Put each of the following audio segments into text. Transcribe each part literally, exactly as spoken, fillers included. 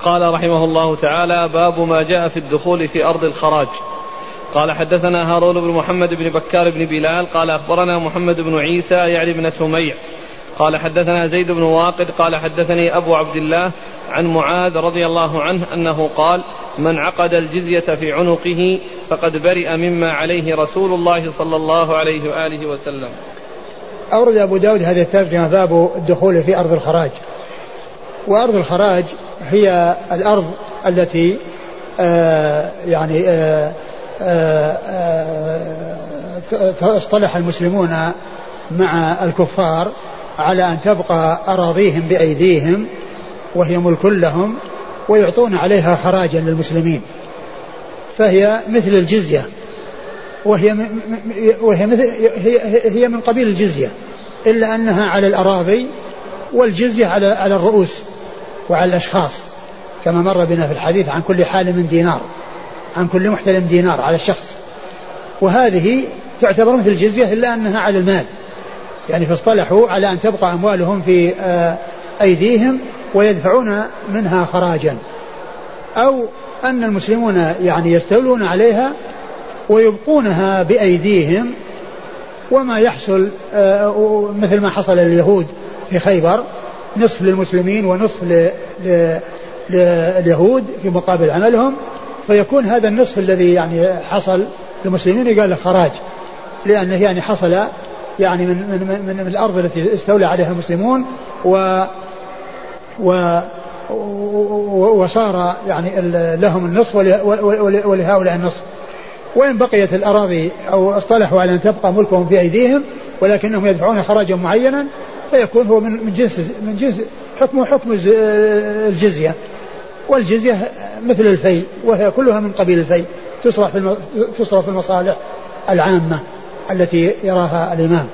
قال رحمه الله تعالى: باب ما جاء في الدخول في أرض الخراج. قال حدثنا هارون بن محمد بن بكار بن بلال قال أخبرنا محمد بن عيسى يعني بن سميع قال حدثنا زيد بن واقد قال حدثني أبو عبد الله عن معاذ رضي الله عنه أنه قال: من عقد الجزية في عنقه فقد برئ مما عليه رسول الله صلى الله عليه وآله وسلم. أورد أبو داود هذه الترجمة: باب الدخول في أرض الخراج. وأرض الخراج هي الأرض التي آه يعني آه آه اصطلح المسلمون مع الكفار على أن تبقى أراضيهم بأيديهم وهي ملك لهم ويعطون عليها خراجا للمسلمين، فهي مثل الجزية، وهي وهي مثل هي هي من قبيل الجزية، إلا أنها على الأراضي، والجزية على على الرؤوس وعلى الأشخاص، كما مر بنا في الحديث: عن كل حال من دينار، عن كل محتل دينار على الشخص. وهذه تعتبر مثل الجزية إلا أنها على المال، يعني فاصطلحوا على أن تبقى أموالهم في أيديهم ويدفعون منها خراجا، أو أن المسلمون يعني يستولون عليها ويبقونها بأيديهم، وما يحصل مثل ما حصل لليهود في خيبر، نصف للمسلمين ونصف لليهود في مقابل عملهم، فيكون هذا النصف الذي يعني حصل للمسلمين يقال له خراج، لأنه يعني حصل يعني من, من, من, من الأرض التي استولى عليها المسلمون و و وصار يعني لهم النصف ولهؤلاء النصف. وإن بقيت الأراضي أو اصطلحوا على أن تبقى ملكهم في أيديهم ولكنهم يدفعون خراجا معينا، فيكون هو من جنس من جنس حكمه حكم الجزية. والجزية مثل الفي، وهي كلها من قبيل الفي، تصرف في تصرف في المصالح العامة التي يراها الإمام.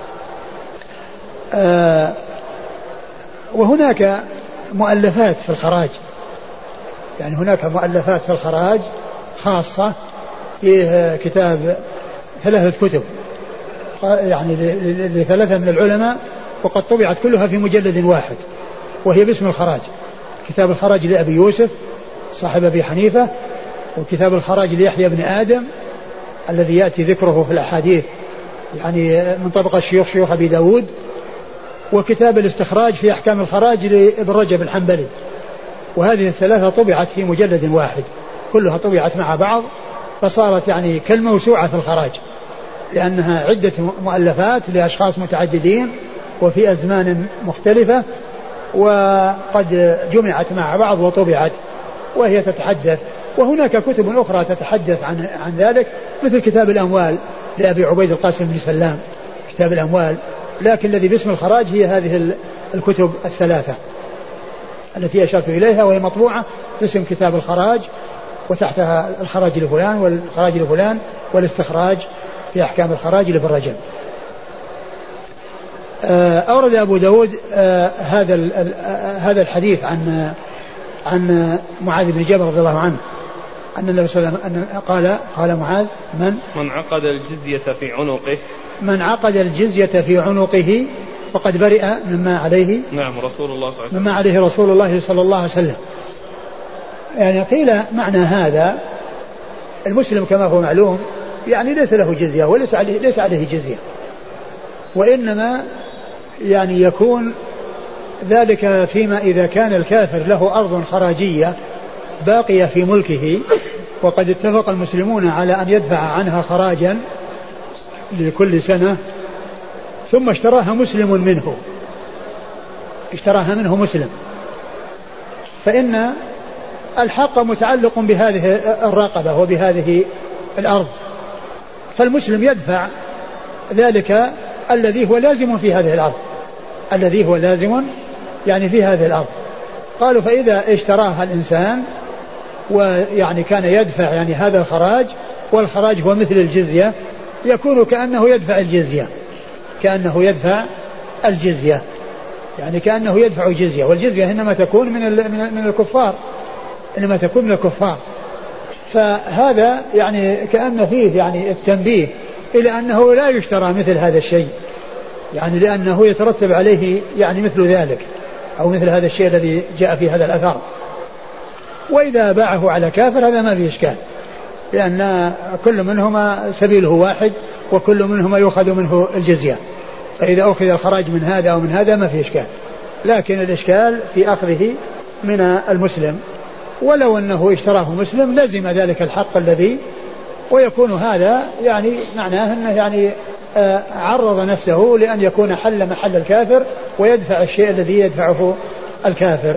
آه وهناك مؤلفات في الخراج، يعني هناك مؤلفات في الخراج خاصة، فيه كتاب ثلاثة كتب يعني لثلاثة من العلماء، وقد طبعت كلها في مجلد واحد، وهي باسم الخراج: كتاب الخراج لأبي يوسف صاحب أبي حنيفة، وكتاب الخراج ليحيى بن آدم الذي يأتي ذكره في الأحاديث يعني من طبقة شيوخ شيوخ أبي داود، وكتاب الاستخراج في أحكام الخراج لابن رجب الحنبلي. وهذه الثلاثة طبعت في مجلد واحد، كلها طبعت مع بعض، فصارت يعني كالموسوعة في الخراج، لأنها عدة مؤلفات لأشخاص متعددين وفي أزمان مختلفة، وقد جمعت مع بعض وطبعت وهي تتحدث. وهناك كتب أخرى تتحدث عن عن ذلك، مثل كتاب الأموال لأبي عبيد القاسم بن سلام، كتاب الأموال، لكن الذي باسم الخراج هي هذه الكتب الثلاثة التي أشرت إليها، وهي مطبوعة باسم كتاب الخراج، وتحتها الخراج لفلان والخراج لفلان والاستخراج في أحكام الخراج لابن رجب. أورد أبو داود هذا هذا الحديث عن عن معاذ بن جبل رضي الله عنه أن النبي صلى الله عليه وسلم قال قال معاذ: من من عقد الجزية في عنقه من عقد الجزية في عنقه فقد برئ مما عليه نعم رسول الله صلى الله عليه وسلم مما عليه رسول الله صلى الله عليه وسلم. يعني قيل معنى هذا: المسلم كما هو معلوم يعني ليس له جزية وليس عليه ليس عليه جزية، وإنما يعني يكون ذلك فيما إذا كان الكافر له أرض خراجية باقية في ملكه، وقد اتفق المسلمون على أن يدفع عنها خراجا لكل سنة، ثم اشتراها مسلم منه اشتراها منه مسلم، فإن الحق متعلق بهذه الرقبة وبهذه الأرض، فالمسلم يدفع ذلك الذي هو لازم في هذه الأرض الذي هو لازم يعني في هذه الأرض. قالوا: فإذا اشتراها الإنسان ويعني كان يدفع يعني هذا الخراج، والخراج هو مثل الجزية، يكون كأنه يدفع الجزية كأنه يدفع الجزية يعني كأنه يدفع الجزية، والجزية إنما تكون من من الكفار إنما تكون من الكفار. فهذا يعني كأن فيه يعني التنبيه إلى أنه لا يشترى مثل هذا الشيء، يعني لأنه يترتب عليه يعني مثل ذلك أو مثل هذا الشيء الذي جاء في هذا الأثر. وإذا باعه على كافر هذا ما فيه إشكال، لأن كل منهما سبيله واحد وكل منهما يؤخذ منه الجزية، فإذا أخذ الخراج من هذا أو من هذا ما فيه إشكال. لكن الإشكال في أخذه من المسلم، ولو أنه اشتراه مسلم لزم ذلك الحق الذي، ويكون هذا يعني معناه أنه يعني عرض نفسه لأن يكون حل محل الكافر ويدفع الشيء الذي يدفعه الكافر.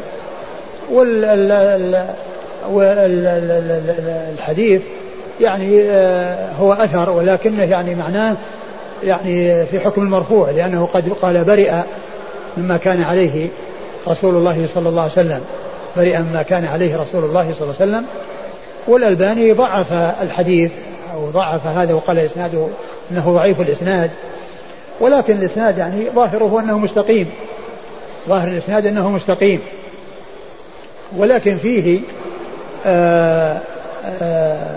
والحديث يعني هو أثر، ولكنه يعني معناه يعني في حكم المرفوع، لأنه قد قال برئ مما كان عليه رسول الله صلى الله عليه وسلم، برئ مما كان عليه رسول الله صلى الله عليه وسلم. والألباني ضعف الحديث أو ضعف هذا وقال إسناده أنه ضعيف الإسناد، ولكن الإسناد يعني ظاهره أنه مستقيم، ظاهر الإسناد أنه مستقيم، ولكن فيه آآ آآ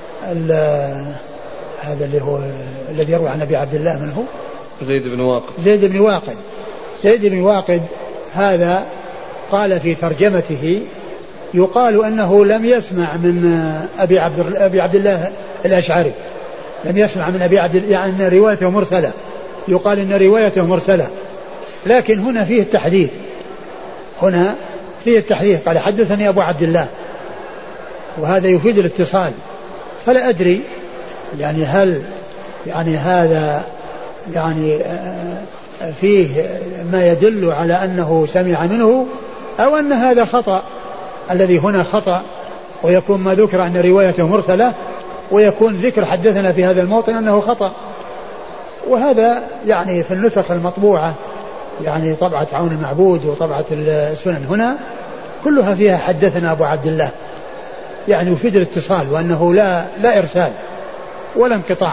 هذا اللي هو الذي يروي عن أبي عبد الله من هو زيد بن واقد زيد بن واقد زيد بن واقد هذا قال في ترجمته يقال أنه لم يسمع من أبي عبد أبي عبد الله الأشعري، لم يسمع من أبي عبد، يعني روايته مرسلة، يقال إن روايته مرسلة. لكن هنا فيه التحديث، هنا فيه التحديث، قال حدثني أبو عبد الله، وهذا يفيد الاتصال. فلا أدري يعني هل يعني هذا يعني فيه ما يدل على أنه سمع منه، أو أن هذا خطأ، الذي هنا خطأ، ويكون ما ذكر أن روايته مرسلة، ويكون ذكر حدثنا في هذا الموطن أنه خطأ. وهذا يعني في النسخ المطبوعة، يعني طبعة عون المعبود وطبعة السنن هنا كلها فيها حدثنا أبو عبد الله، يعني يفيد الاتصال، وأنه لا لا إرسال ولا انقطاع،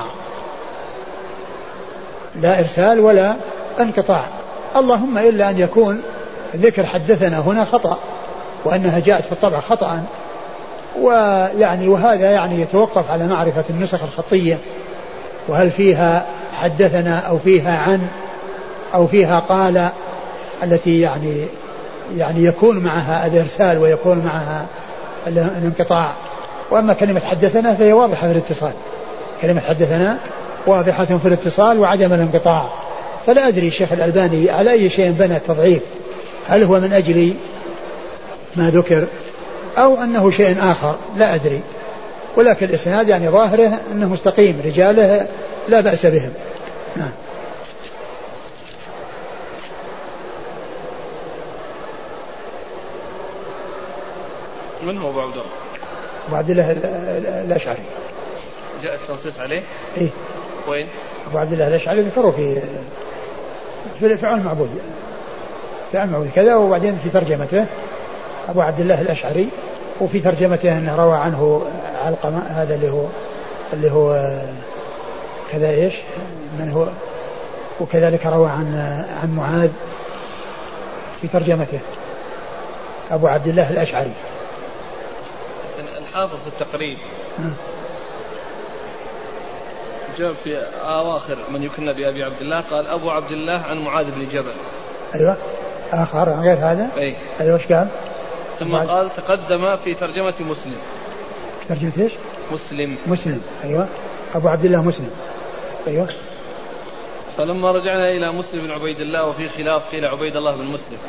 لا إرسال ولا انقطاع، اللهم إلا أن يكون ذكر حدثنا هنا خطأ، وأنها جاءت في الطبع خطأ. ويعني وهذا يعني يتوقف على معرفة النسخ الخطية، وهل فيها حدثنا أو فيها عن أو فيها قال، التي يعني يعني يكون معها الإرسال ويكون معها الانقطاع. وأما كلمة حدثنا فهي واضحة في الاتصال، كلمة حدثنا واضحة في الاتصال وعدم الانقطاع. فلا أدري الشيخ الألباني على أي شيء بنى التضعيف، هل هو من أجل ما ذكر أو أنه شيء آخر، لا أدري. ولكن الإسناد يعني ظاهره أنه مستقيم، رجاله لا بأس بهم. نعم. من هو أبو عبد الله؟ أبو عبد الله الأشعري. جاء التنصيص عليه؟ إيه. وين؟ أبو عبد الله الأشعري ذكروا في في فعل المعبود، فعل المعبود كذا، وبعدين في ترجمته أبو عبد الله الأشعري، وفي ترجمته أنه روى عنه علقمة، هذا اللي هو اللي هو كذا إيش من هو، وكذلك روى عن عن معاذ في ترجمته أبو عبد الله الأشعري. الحافظ في التقريب جاء في أواخر من يكن بأبي عبد الله قال أبو عبد الله عن معاذ بن جبل. أيوة آخر غير هذا. أي. أيوة وش قال؟ ثم قال تقدم في ترجمة مسلم. ترجمة إيش؟ مسلم. مسلم. أيوة أبو عبد الله مسلم. أيوة. فلما رجعنا إلى مسلم بن عبيد الله وفي خلاف قيل عبيد الله بن مسلم.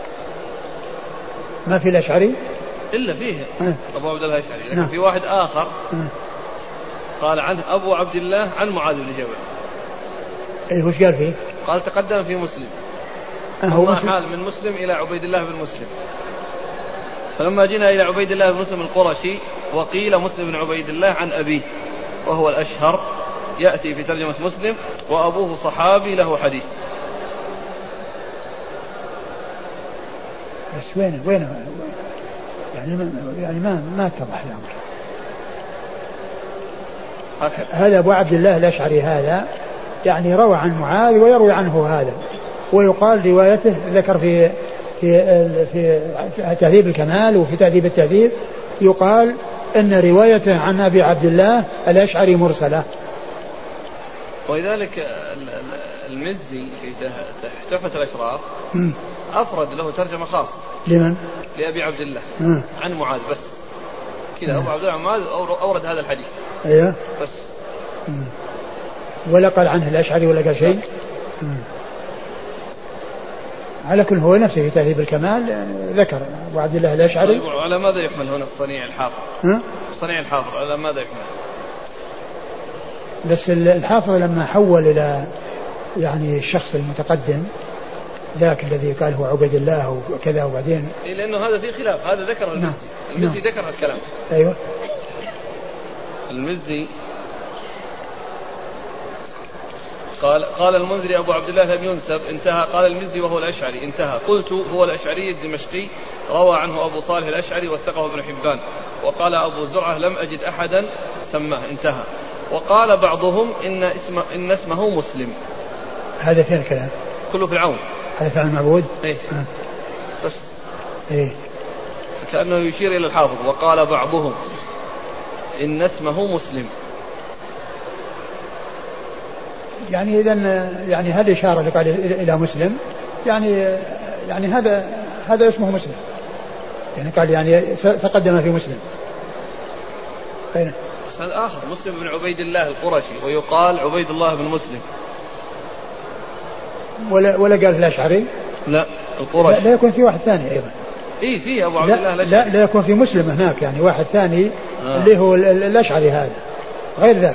ما في الأشعري إلا فيه أه. أبو عبد الله الأشعري، لكن نعم. في واحد آخر أه. قال عنه أبو عبد الله عن معاذ بن جبل. أيه وش قال فيه؟ قال تقدم في مسلم، أه حال من مسلم إلى عبيد الله بن مسلم. فلما جينا إلى عبيد الله بن مسلم القرشي وقيل مسلم بن عبيد الله عن أبيه وهو الأشهر، يأتي في ترجمة مسلم وأبوه صحابي له حديث. بس وين وين يعني ما يعني ما ما اتضح الأمر. هذا أبو عبد الله الأشعري هذا يعني روى عن معاذ ويروي عنه هذا، ويقال روايته ذكر في في في تهذيب الكمال وفي تهذيب التهذيب يقال أن روايته عن أبي عبد الله الأشعري مرسلة. ولذلك المزي في تحفة الأشراف م. أفرد له ترجمة خاصة. لمن؟ لأبي عبد الله م. عن معاذ بس. كذا أبو عبد الله بن معاذ أورد هذا الحديث. أيوه بس. مم. ولا قال عنه الأشعري ولا قال شيء. على كل هو نفسه في تهذيب الكمال ذكر أبو عبد الله الأشعري. طيب على ماذا يحمل هنا الصنيع الحافظ؟ ها؟ صنيع الحافظ على ماذا يحمل؟ بس الحافظ لما حول إلى يعني الشخص المتقدم ذاك الذي قال هو عبيد الله وكذا وبعدين إيه لأنه هذا في خلاف. هذا ذكر المزي. نعم. المزي نعم. ذكر الكلام. أيوة المزي قال قال المنذري أبو عبد الله لم ينسب انتهى. قال المزي وهو الأشعري انتهى. قلت هو الأشعري الدمشقي روى عنه أبو صالح الأشعري وثقه ابن حبان. وقال أبو زرعة لم أجد أحدا سماه انتهى. وقال بعضهم إن, اسم إن اسمه مسلم. هذا فين الكلام؟ كله في العون. هذا فعل المعبود. إيه آه. بس إيه كأنه يشير إلى الحافظ. وقال بعضهم إن اسمه مسلم. يعني إذن يعني هذه إشارة اللي قال إلى مسلم يعني يعني هذا هذا اسمه مسلم يعني قال يعني تقدم في مسلم. أين؟ هذا آخر مسلم بن عبيد الله القرشي ويقال عبيد الله بن مسلم. ولا ولا قال الأشعري. لا القرشي. لا, لا يكون في واحد ثاني أيضا. إيه فيه أبو عبد الله الأشعري. لا لا يكون في مسلم هناك يعني واحد ثاني آه. اللي هو الأشعري هذا غير ذاك.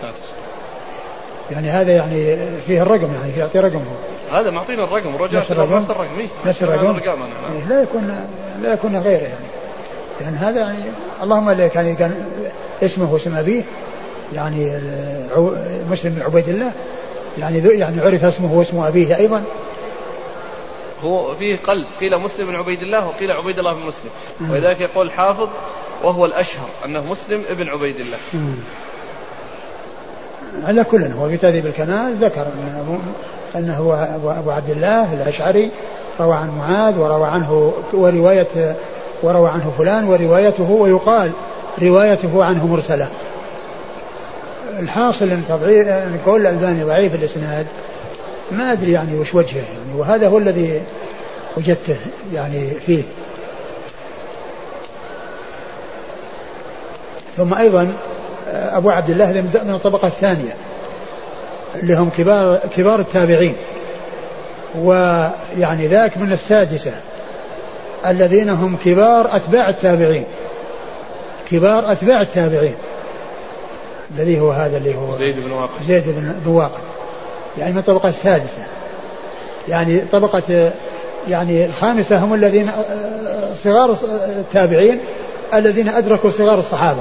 يعني هذا يعني فيه الرقم يعني في يعطي رقم هو. هذا معطينا الرقم ورجع نفس الرقم. نفس الرقم. إيه؟ نفس الرقم. إيه لا يكون لا يكون غيره يعني. يعني هذا يعني اللهم اللي كان كان اسمه واسم أبيه يعني مسلم بن عبيد الله يعني يعني عرف اسمه واسم أبيه أيضا. هو فيه قلب قيل مسلم بن عبيد الله وقيل عبيد الله بن مسلم. ولذلك يقول الحافظ وهو الأشهر أنه مسلم ابن عبيد الله. مم. على كل هو في تهذيب الكمال ذكر أنه هو أبو عبد الله الأشعري روى عن معاذ وروى عنه ورواية وروى عنه فلان وروايته ويقال روايته عنه مرسلة. الحاصل أن نقول الألباني ضعيف الإسناد ما أدري يعني وش وجهه يعني وهذا هو الذي وجدته يعني فيه. ثم أيضا أبو عبد الله من الطبقة الثانية اللي هم كبار كبار التابعين ويعني ذاك من السادسة الذين هم كبار أتباع التابعين كبار أتباع التابعين الذي هو هذا اللي هو زيد بن واقد زيد بن واقد يعني من الطبقة السادسة يعني طبقة يعني الخامسة هم الذين صغار التابعين الذين أدركوا صغار الصحابة.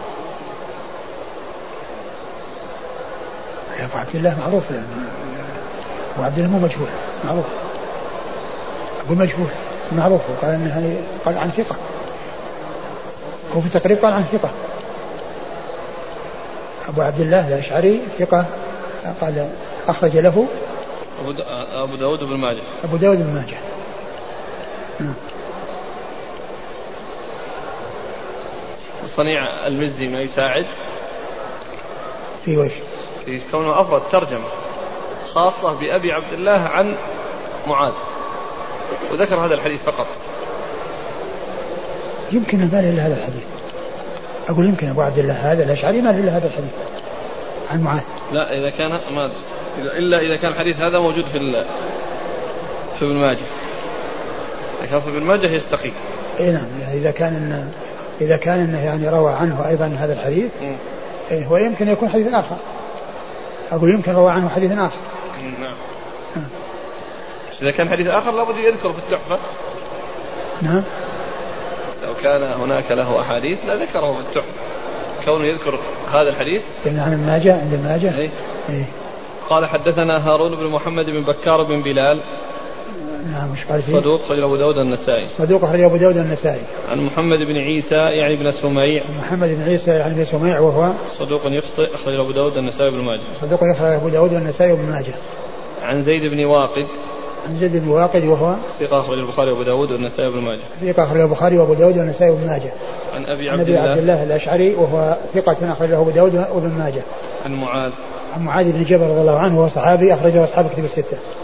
أبو عبد الله معروف أبو عبد الله مو مجهول معروف أبو مجهول معروف وقال أنه قال عن ثقة وفي تقريب قال عن ثقة. أبو عبد الله الأشعري ثقة قال أخرج له أبو داود بن ماجه أبو داود بن ماجه. صنيع المزي ما يساعد في وجه في كونه أفرد ترجمة خاصة بأبي عبد الله عن معاذ وذكر هذا الحديث فقط. يمكن ما له إلا هذا الحديث. أقول يمكن أبو عبد الله هذا الأشعري ما له إلا هذا الحديث عن معاذ. لا إذا كان ما إلا إذا كان الحديث هذا موجود في في ابن ماجه. إذا كان في ابن ماجه يستقيم. إيه نعم يعني إذا كان إن إذا كان إنه يعني روى عنه أيضا هذا الحديث إيه هو يمكن يكون حديث آخر. أقول يمكن روى عنه حديث آخر. نعم. إذا كان حديث آخر لابد يذكر في التحفة. نعم. لو كان هناك له أحاديث لا ذكره في التحفة. كونه يذكر هذا الحديث. يعني عن الماجه عند الماجه. إيه. إيه. قال حدثنا هارون بن محمد بن بكار بن بلال. نعم مش قال فيه. صدوق أخرج أبو داود النسائي. صدوق أخرج أبو داود النسائي. عن محمد بن عيسى يعني بن سميع. محمد بن عيسى يعني بن سميع وهو صدوق يخطئ أخرج أبو داود النسائي بن ماجه. صدوق يخرج أبو داود النسائي بن ماجه. عن زيد بن واقد. عن زيد بن واقد وهو ثقة أخرج البخاري وأبو داود والنسائي بن ماجه. ثقة أخرج البخاري وأبو داود والنسائي بن ماجه. عن أبي عبد, عبد الله. الله الأشعري وهو ثقة أخرجه أبو داود وابن ماجه. عن معاذ. عن معاذ بن جبل رضي الله عنه وهو صحابي أخرجه أصحاب كتب الستة.